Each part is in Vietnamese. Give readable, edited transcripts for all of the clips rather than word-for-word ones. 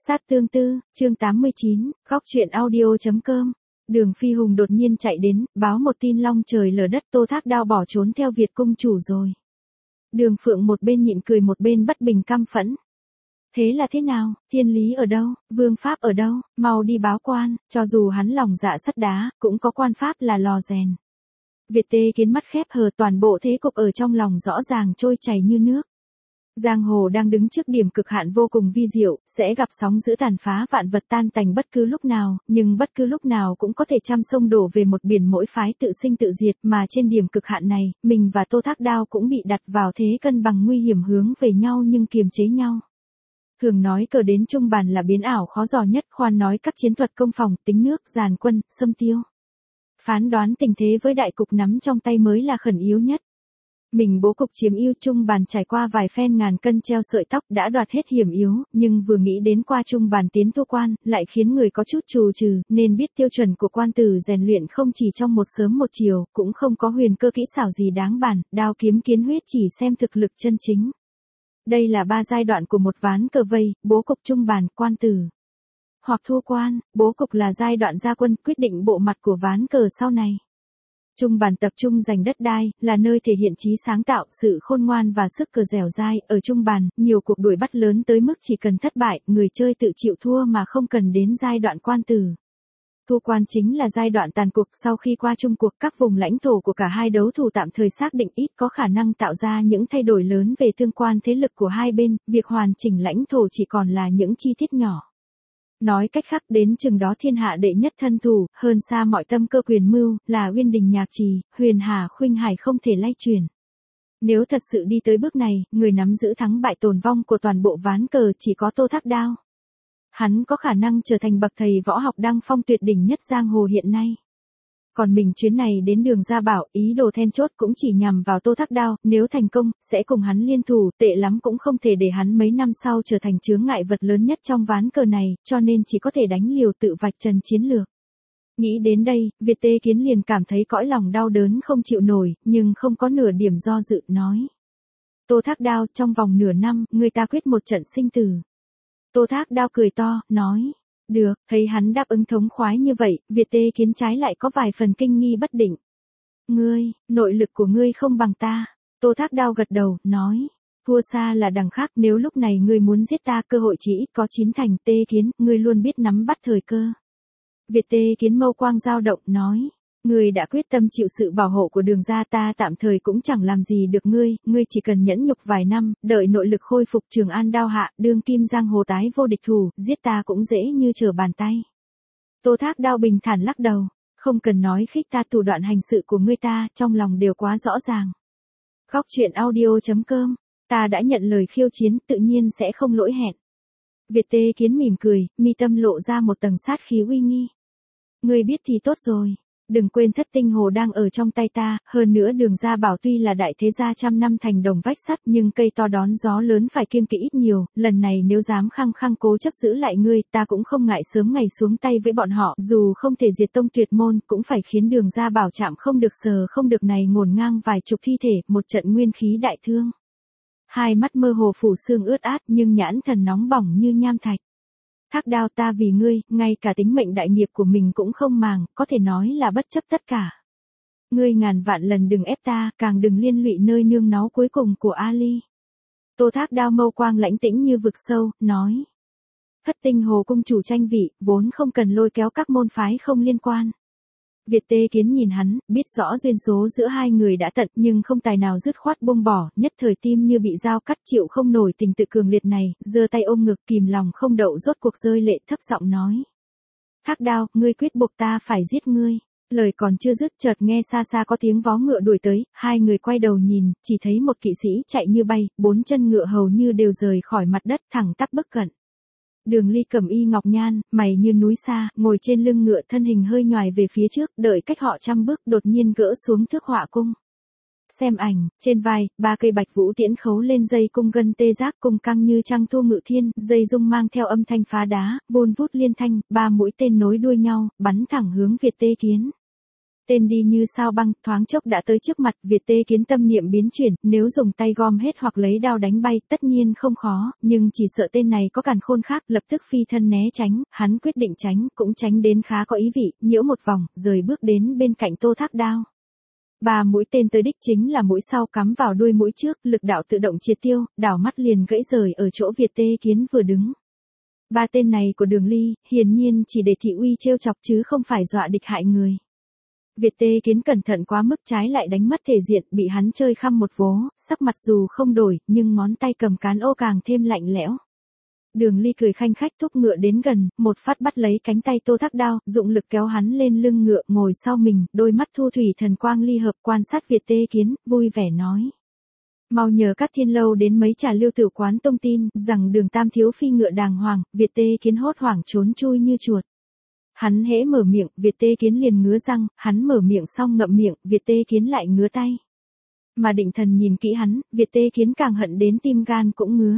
Sát tương tư, chương 89, góc truyện audio.com. Đường Phi Hùng đột nhiên chạy đến, báo một tin long trời lở đất, Tô Thác Đao bỏ trốn theo Việt cung chủ rồi. Đường Phượng một bên nhịn cười một bên bất bình căm phẫn. Thế là thế nào, thiên lý ở đâu, vương pháp ở đâu, mau đi báo quan, cho dù hắn lòng dạ sắt đá, cũng có quan pháp là lò rèn. Việt Tê Kiến mắt khép hờ, toàn bộ thế cục ở trong lòng rõ ràng trôi chảy như nước. Giang hồ đang đứng trước điểm cực hạn vô cùng vi diệu, sẽ gặp sóng dữ tàn phá vạn vật tan tành bất cứ lúc nào, nhưng bất cứ lúc nào cũng có thể trăm sông đổ về một biển, mỗi phái tự sinh tự diệt, mà trên điểm cực hạn này, mình và Tô Thác Đao cũng bị đặt vào thế cân bằng nguy hiểm, hướng về nhau nhưng kiềm chế nhau. Thường nói cờ đến trung bàn là biến ảo khó dò nhất, khoan nói các chiến thuật công phòng, tính nước, dàn quân, xâm tiêu. Phán đoán tình thế với đại cục nắm trong tay mới là khẩn yếu nhất. Mình bố cục chiếm ưu, trung bàn trải qua vài phen ngàn cân treo sợi tóc đã đoạt hết hiểm yếu, nhưng vừa nghĩ đến qua trung bàn tiến thua quan, lại khiến người có chút trù trừ, nên biết tiêu chuẩn của quan tử rèn luyện không chỉ trong một sớm một chiều, cũng không có huyền cơ kỹ xảo gì đáng bàn, đao kiếm kiến huyết chỉ xem thực lực chân chính. Đây là 3 giai đoạn của một ván cờ vây, bố cục trung bàn, quan tử hoặc thua quan, bố cục là giai đoạn ra quân, quyết định bộ mặt của ván cờ sau này. Trung bàn tập trung giành đất đai, là nơi thể hiện trí sáng tạo, sự khôn ngoan và sức cờ dẻo dai. Ở trung bàn, nhiều cuộc đuổi bắt lớn tới mức chỉ cần thất bại, người chơi tự chịu thua mà không cần đến giai đoạn quan tử. Thua quan chính là giai đoạn tàn cuộc, sau khi qua chung cuộc, các vùng lãnh thổ của cả hai đấu thủ tạm thời xác định, ít có khả năng tạo ra những thay đổi lớn về tương quan thế lực của hai bên, việc hoàn chỉnh lãnh thổ chỉ còn là những chi tiết nhỏ. Nói cách khác, đến chừng đó thiên hạ đệ nhất thân thủ, hơn xa mọi tâm cơ quyền mưu, là Uyên Đình Nhạc Trì, Huyền Hà Khuynh Hải không thể lay chuyển. Nếu thật sự đi tới bước này, người nắm giữ thắng bại tồn vong của toàn bộ ván cờ chỉ có Tô Thác Đao. Hắn có khả năng trở thành bậc thầy võ học đăng phong tuyệt đỉnh nhất giang hồ hiện nay. Còn mình chuyến này đến Đường Gia Bảo, ý đồ then chốt cũng chỉ nhằm vào Tô Thác Đao, nếu thành công, sẽ cùng hắn liên thủ, tệ lắm cũng không thể để hắn mấy năm sau trở thành chướng ngại vật lớn nhất trong ván cờ này, cho nên chỉ có thể đánh liều tự vạch trần chiến lược. Nghĩ đến đây, Việt Tê Kiến liền cảm thấy cõi lòng đau đớn không chịu nổi, nhưng không có nửa điểm do dự, nói. Tô Thác Đao, trong vòng nửa năm, người ta quyết một trận sinh tử. Tô Thác Đao cười to, nói. Được, thấy hắn đáp ứng thống khoái như vậy, Việt Tê Kiến trái lại có vài phần kinh nghi bất định. Ngươi, nội lực của ngươi không bằng ta. Tô Thác Đao gật đầu, nói. Thua xa là đằng khác, nếu lúc này ngươi muốn giết ta, cơ hội chỉ ít có 9 thành. Tê Kiến, ngươi luôn biết nắm bắt thời cơ. Việt Tê Kiến mâu quang dao động, nói. Ngươi đã quyết tâm chịu sự bảo hộ của Đường gia, ta tạm thời cũng chẳng làm gì được ngươi chỉ cần nhẫn nhục vài năm, đợi nội lực khôi phục, Trường An đao hạ, đương kim giang hồ tái vô địch thủ, giết ta cũng dễ như trở bàn tay. Tô Thác Đao bình thản lắc đầu, không cần nói khích ta, thủ đoạn hành sự của ngươi ta, trong lòng đều quá rõ ràng. Góc truyện audio.com, ta đã nhận lời khiêu chiến, tự nhiên sẽ không lỗi hẹn. Việt Tê Kiến mỉm cười, mi tâm lộ ra một tầng sát khí uy nghi. Ngươi biết thì tốt rồi. Đừng quên Thất Tinh Hồ đang ở trong tay ta, hơn nữa Đường Gia Bảo tuy là đại thế gia trăm năm thành đồng vách sắt, nhưng cây to đón gió lớn phải kiêng kỵ ít nhiều, lần này nếu dám khăng khăng cố chấp giữ lại ngươi, ta cũng không ngại sớm ngày xuống tay với bọn họ, dù không thể diệt tông tuyệt môn, cũng phải khiến Đường Gia Bảo chạm không được sờ không được này ngổn ngang vài chục thi thể, một trận nguyên khí đại thương. Hai mắt mơ hồ phủ sương ướt át, nhưng nhãn thần nóng bỏng như nham thạch. Thác Đao, ta vì ngươi, ngay cả tính mệnh đại nghiệp của mình cũng không màng, có thể nói là bất chấp tất cả. Ngươi ngàn vạn lần đừng ép ta, càng đừng liên lụy nơi nương náu cuối cùng của Ali. Tô Thác Đao mâu quang lãnh tĩnh như vực sâu, nói. Thất Tinh Hồ cung chủ tranh vị, vốn không cần lôi kéo các môn phái không liên quan. Việt Tê Kiến nhìn hắn, biết rõ duyên số giữa hai người đã tận, nhưng không tài nào dứt khoát buông bỏ, nhất thời tim như bị dao cắt, chịu không nổi tình tự cường liệt này, giơ tay ôm ngực, kìm lòng không đậu, rốt cuộc rơi lệ, thấp giọng nói. Thác Đao, ngươi quyết buộc ta phải giết ngươi. Lời còn chưa dứt, chợt nghe xa xa có tiếng vó ngựa đuổi tới, hai người quay đầu nhìn, chỉ thấy một kỵ sĩ chạy như bay, 4 chân ngựa hầu như đều rời khỏi mặt đất, thẳng tắp bước cận. Đường Ly cẩm y ngọc nhan, mày như núi xa, ngồi trên lưng ngựa, thân hình hơi nhoài về phía trước, đợi cách họ 100 bước, đột nhiên gỡ xuống thước họa cung. Xem ảnh, trên vai, 3 cây bạch vũ tiễn khấu lên dây cung gân tê giác, cung căng như trăng thu ngự thiên, dây dung mang theo âm thanh phá đá, vun vút liên thanh, 3 mũi tên nối đuôi nhau, bắn thẳng hướng Việt Tê Kiến. Tên đi như sao băng, thoáng chốc đã tới trước mặt, Việt Tê Kiến tâm niệm biến chuyển, nếu dùng tay gom hết hoặc lấy đao đánh bay, tất nhiên không khó, nhưng chỉ sợ tên này có càn khôn khác, lập tức phi thân né tránh, hắn quyết định tránh, cũng tránh đến khá có ý vị, nhiễu một vòng, rời bước đến bên cạnh Tô Thác Đao. 3 mũi tên tới đích chính là mũi sau cắm vào đuôi mũi trước, lực đạo tự động triệt tiêu, đảo mắt liền gãy rời ở chỗ Việt Tê Kiến vừa đứng. 3 tên này của Đường Ly, hiển nhiên chỉ để thị uy trêu chọc chứ không phải dọa địch hại người. Việt Tê Kiến cẩn thận quá mức trái lại đánh mất thể diện, bị hắn chơi khăm một vố, sắc mặt dù không đổi, nhưng ngón tay cầm cán ô càng thêm lạnh lẽo. Đường Ly cười khanh khách thúc ngựa đến gần, một phát bắt lấy cánh tay Tô Thác Đao, dụng lực kéo hắn lên lưng ngựa, ngồi sau mình, đôi mắt thu thủy thần quang ly hợp quan sát Việt Tê Kiến, vui vẻ nói. Mau nhờ Cát Thiên Lâu đến mấy trà lưu tử quán tung tin, rằng Đường Tam thiếu phi ngựa đàng hoàng, Việt Tê Kiến hốt hoảng trốn chui như chuột. Hắn hễ mở miệng, Việt Tê Kiến liền ngứa răng, hắn mở miệng xong ngậm miệng, Việt Tê Kiến lại ngứa tay. Mà Định Thần nhìn kỹ hắn, Việt Tê Kiến càng hận đến tim gan cũng ngứa.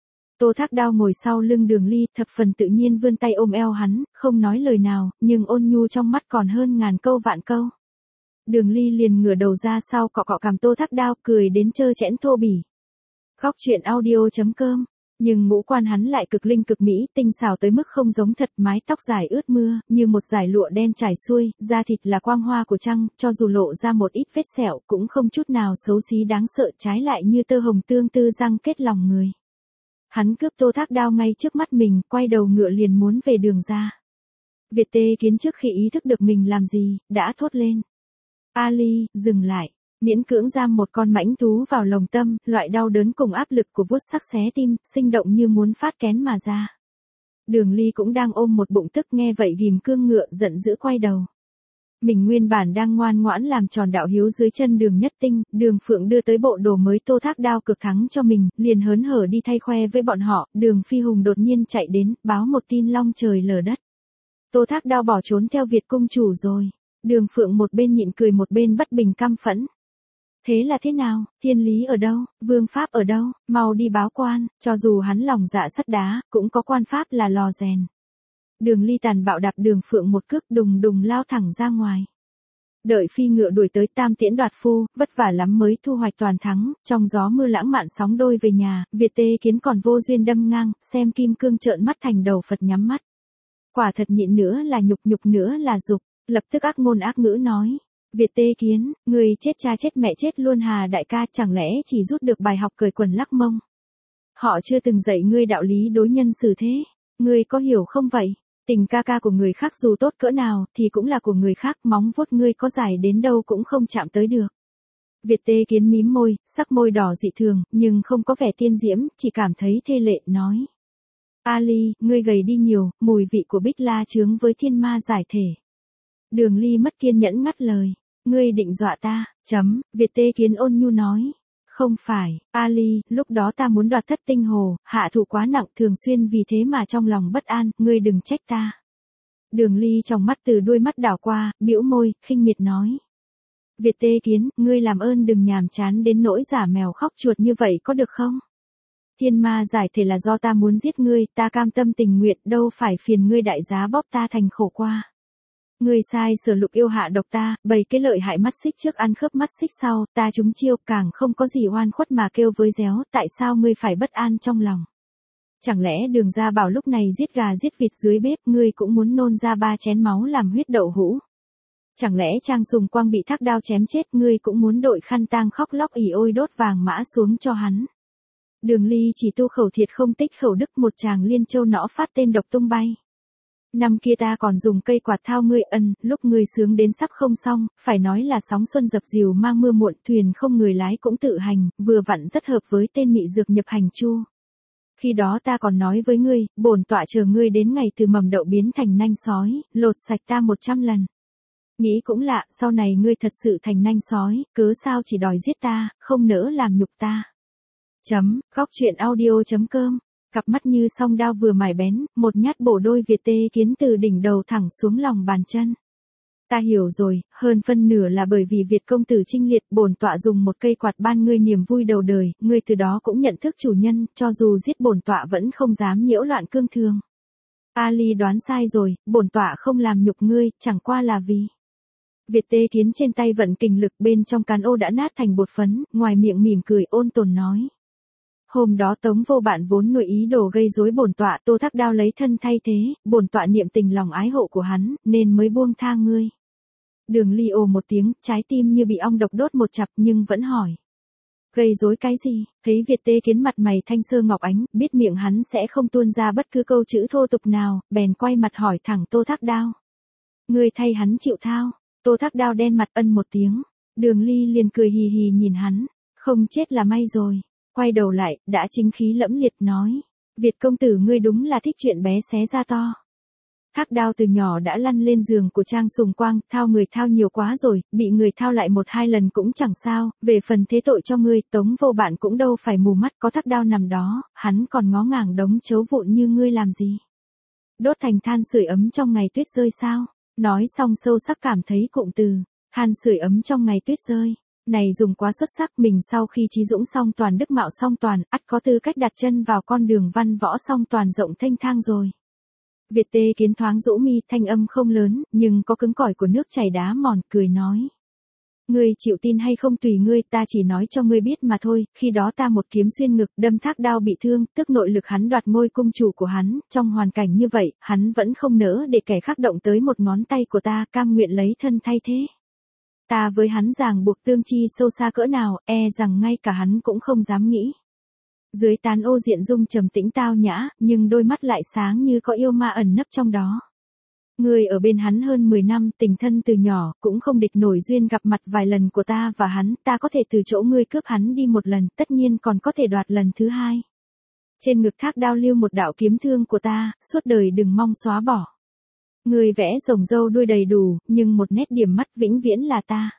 Tô Thác Đao ngồi sau lưng Đường Ly, thập phần tự nhiên vươn tay ôm eo hắn, không nói lời nào, nhưng ôn nhu trong mắt còn hơn ngàn câu vạn câu. Đường Ly liền ngửa đầu ra sau cọ cọ cằm Tô Thác Đao, cười đến trơ trẽn thô bỉ. Góc truyện audio.com. Nhưng ngũ quan hắn lại cực linh cực mỹ, tinh xảo tới mức không giống thật, mái tóc dài ướt mưa, như một dải lụa đen trải xuôi, da thịt là quang hoa của trăng, cho dù lộ ra một ít vết sẹo cũng không chút nào xấu xí đáng sợ, trái lại như tơ hồng tương tư răng kết lòng người. Hắn cướp Tô Thác Đao ngay trước mắt mình, quay đầu ngựa liền muốn về đường ra. Việt Tê Kiến trước khi ý thức được mình làm gì, đã thốt lên. Ali, dừng lại. Miễn cưỡng giam một con mãnh thú vào lồng tâm, loại đau đớn cùng áp lực của vuốt sắc xé tim, sinh động như muốn phát kén mà ra. Đường Ly cũng đang ôm một bụng tức, nghe vậy ghim cương ngựa, giận dữ quay đầu. Mình nguyên bản đang ngoan ngoãn làm tròn đạo hiếu dưới chân Đường Nhất Tinh, Đường Phượng đưa tới bộ đồ mới Tô Thác Đao cực thắng cho mình, liền hớn hở đi thay khoe với bọn họ, Đường Phi Hùng đột nhiên chạy đến, báo một tin long trời lở đất. Tô Thác Đao bỏ trốn theo Việt cung chủ rồi. Đường Phượng một bên nhịn cười một bên bất bình căm phẫn. Thế là thế nào, thiên lý ở đâu, vương pháp ở đâu, mau đi báo quan, cho dù hắn lòng dạ sắt đá, cũng có quan pháp là lò rèn. Đường Ly tàn bạo đạp Đường Phượng một cước, đùng đùng lao thẳng ra ngoài. Đợi phi ngựa đuổi tới Tam Tiễn Đoạt Phu, vất vả lắm mới thu hoạch toàn thắng, trong gió mưa lãng mạn sóng đôi về nhà, Việt Tê Kiến còn vô duyên đâm ngang, xem kim cương trợn mắt thành đầu Phật nhắm mắt. Quả thật nhịn nữa là nhục, nhục nữa là dục, lập tức ác ngôn ác ngữ nói. Việt Tê Kiến, người chết cha chết mẹ chết luôn Hà đại ca, chẳng lẽ chỉ rút được bài học cởi quần lắc mông? Họ chưa từng dạy ngươi đạo lý đối nhân xử thế, ngươi có hiểu không vậy? Tình ca ca của người khác dù tốt cỡ nào thì cũng là của người khác, móng vuốt ngươi có dài đến đâu cũng không chạm tới được. Việt Tê Kiến mím môi, sắc môi đỏ dị thường, nhưng không có vẻ tiên diễm, chỉ cảm thấy thê lệ, nói. Ali, ngươi gầy đi nhiều, mùi vị của Bích La chướng với thiên ma giải thể. Đường Ly mất kiên nhẫn ngắt lời. Ngươi định dọa ta, Việt Tê Kiến ôn nhu nói. Không phải, Ali, lúc đó ta muốn đoạt Thất Tinh Hồ, hạ thủ quá nặng, thường xuyên vì thế mà trong lòng bất an, ngươi đừng trách ta. Đường Ly trong mắt từ đuôi mắt đảo qua, bĩu môi, khinh miệt nói. Việt Tê Kiến, ngươi làm ơn đừng nhàm chán đến nỗi giả mèo khóc chuột như vậy có được không? Thiên ma giải thể là do ta muốn giết ngươi, ta cam tâm tình nguyện, đâu phải phiền ngươi đại giá bóp ta thành khổ qua. Ngươi sai Sở Lục yêu hạ độc ta, bày cái lợi hại mắt xích trước ăn khớp mắt xích sau, ta trúng chiêu, càng không có gì oan khuất mà kêu với réo, tại sao ngươi phải bất an trong lòng? Chẳng lẽ Đường gia bảo lúc này giết gà giết vịt dưới bếp, ngươi cũng muốn nôn ra 3 chén máu làm huyết đậu hũ? Chẳng lẽ Trang Sùng Quang bị Thác Đao chém chết, ngươi cũng muốn đội khăn tang khóc lóc ỉ ôi đốt vàng mã xuống cho hắn? Đường Ly chỉ tu khẩu thiệt không tích khẩu đức, một tràng liên châu nõ phát tên độc tung bay. Năm kia ta còn dùng cây quạt thao ngươi lúc ngươi sướng đến sắp không xong, phải nói là sóng xuân dập dìu mang mưa muộn, thuyền không người lái cũng tự hành, vừa vặn rất hợp với tên mị dược nhập hành chu. Khi đó ta còn nói với ngươi, bổn tọa chờ ngươi đến ngày từ mầm đậu biến thành nanh sói, lột sạch ta 100 lần. Nghĩ cũng lạ, sau này ngươi thật sự thành nanh sói, cớ sao chỉ đòi giết ta, không nỡ làm nhục ta. Góc truyện audio.com. Cặp mắt như song đao vừa mài bén, một nhát bổ đôi Việt Tê Kiến từ đỉnh đầu thẳng xuống lòng bàn chân. Ta hiểu rồi, hơn phân nửa là bởi vì Việt công tử chinh liệt, bổn tọa dùng một cây quạt ban ngươi niềm vui đầu đời, ngươi từ đó cũng nhận thức chủ nhân, cho dù giết bổn tọa vẫn không dám nhiễu loạn cương thường. Ali đoán sai rồi, bổn tọa không làm nhục ngươi, chẳng qua là vì Việt Tê Kiến trên tay vận kình lực, bên trong cán ô đã nát thành bột phấn, ngoài miệng mỉm cười ôn tồn nói. Hôm đó Tống Vô Bạn vốn nuôi ý đồ gây rối bổn tọa, Tô Thác Đao lấy thân thay thế, bổn tọa niệm tình lòng ái hộ của hắn, nên mới buông tha ngươi. Đường Ly ồ một tiếng, trái tim như bị ong độc đốt một chặp nhưng vẫn hỏi. Gây rối cái gì? Thấy Việt Tê Kiến mặt mày thanh sơ ngọc ánh, biết miệng hắn sẽ không tuôn ra bất cứ câu chữ thô tục nào, bèn quay mặt hỏi thẳng Tô Thác Đao. Ngươi thay hắn chịu thao. Tô Thác Đao đen mặt ân một tiếng. Đường Ly liền cười hì hì nhìn hắn. Không chết là may rồi. Quay đầu lại, đã chính khí lẫm liệt nói. Việt công tử ngươi đúng là thích chuyện bé xé ra to. Thác Đao từ nhỏ đã lăn lên giường của Trang Sùng Quang, thao người thao nhiều quá rồi, bị người thao lại 1-2 lần cũng chẳng sao, về phần thế tội cho ngươi, Tống Vô Bạn cũng đâu phải mù mắt, có Thác Đao nằm đó, hắn còn ngó ngàng đống chấu vụn như ngươi làm gì. Đốt thành than sưởi ấm trong ngày tuyết rơi sao? Nói xong sâu sắc cảm thấy cụm từ, than sưởi ấm trong ngày tuyết rơi. Này dùng quá xuất sắc, mình sau khi trí dũng song toàn đức mạo song toàn, ắt có tư cách đặt chân vào con đường văn võ song toàn rộng thênh thang rồi. Việt Tê Kiến thoáng rũ mi, thanh âm không lớn, nhưng có cứng cỏi của nước chảy đá mòn, cười nói. Ngươi chịu tin hay không tùy ngươi, ta chỉ nói cho ngươi biết mà thôi, khi đó ta một kiếm xuyên ngực, đâm Thác Đao bị thương, tức nội lực hắn đoạt ngôi cung chủ của hắn, trong hoàn cảnh như vậy, hắn vẫn không nỡ để kẻ khác động tới một ngón tay của ta, cam nguyện lấy thân thay thế. Ta với hắn ràng buộc tương chi sâu xa cỡ nào, rằng ngay cả hắn cũng không dám nghĩ. Dưới tán ô Diện Dung trầm tĩnh tao nhã, nhưng đôi mắt lại sáng như có yêu ma ẩn nấp trong đó. Ngươi ở bên hắn hơn 10 năm, tình thân từ nhỏ, cũng không địch nổi duyên gặp mặt vài lần của ta và hắn, ta có thể từ chỗ ngươi cướp hắn đi một lần, tất nhiên còn có thể đoạt lần thứ 2. Trên ngực Thác Đao lưu một đạo kiếm thương của ta, suốt đời đừng mong xóa bỏ. Ngươi vẽ rồng râu đuôi đầy đủ, nhưng một nét điểm mắt vĩnh viễn là ta.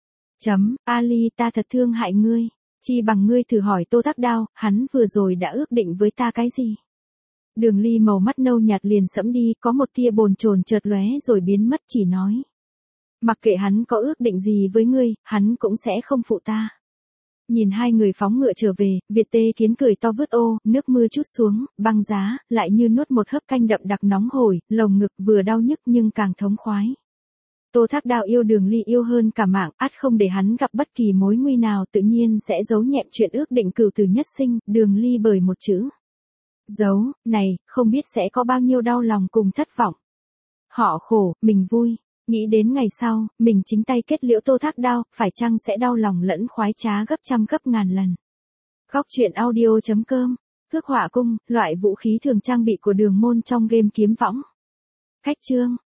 Ali, ta thật thương hại ngươi. Chi bằng ngươi thử hỏi Tô Thác Đao, hắn vừa rồi đã ước định với ta cái gì? Đường Ly màu mắt nâu nhạt liền sẫm đi, có một tia bồn chồn chợt lóe rồi biến mất, chỉ nói. Mặc kệ hắn có ước định gì với ngươi, hắn cũng sẽ không phụ ta. Nhìn hai người phóng ngựa trở về, Việt Tê Kiến cười to vứt ô, nước mưa trút xuống, băng giá, lại như nuốt một hớp canh đậm đặc nóng hổi, lồng ngực vừa đau nhức nhưng càng thống khoái. Tô Thác Đao yêu Đường Ly yêu hơn cả mạng, ắt không để hắn gặp bất kỳ mối nguy nào, tự nhiên sẽ giấu nhẹm chuyện ước định cửu tử nhất sinh, Đường Ly bởi một chữ. Giấu, này, không biết sẽ có bao nhiêu đau lòng cùng thất vọng. Họ khổ, mình vui, nghĩ đến ngày sau, mình chính tay kết liễu Tô Thác Đao, phải chăng sẽ đau lòng lẫn khoái trá gấp trăm gấp ngàn lần. Góc truyện audio.com, Thước Hỏa Cung, loại vũ khí thường trang bị của Đường Môn trong game Kiếm Võng. Cách chương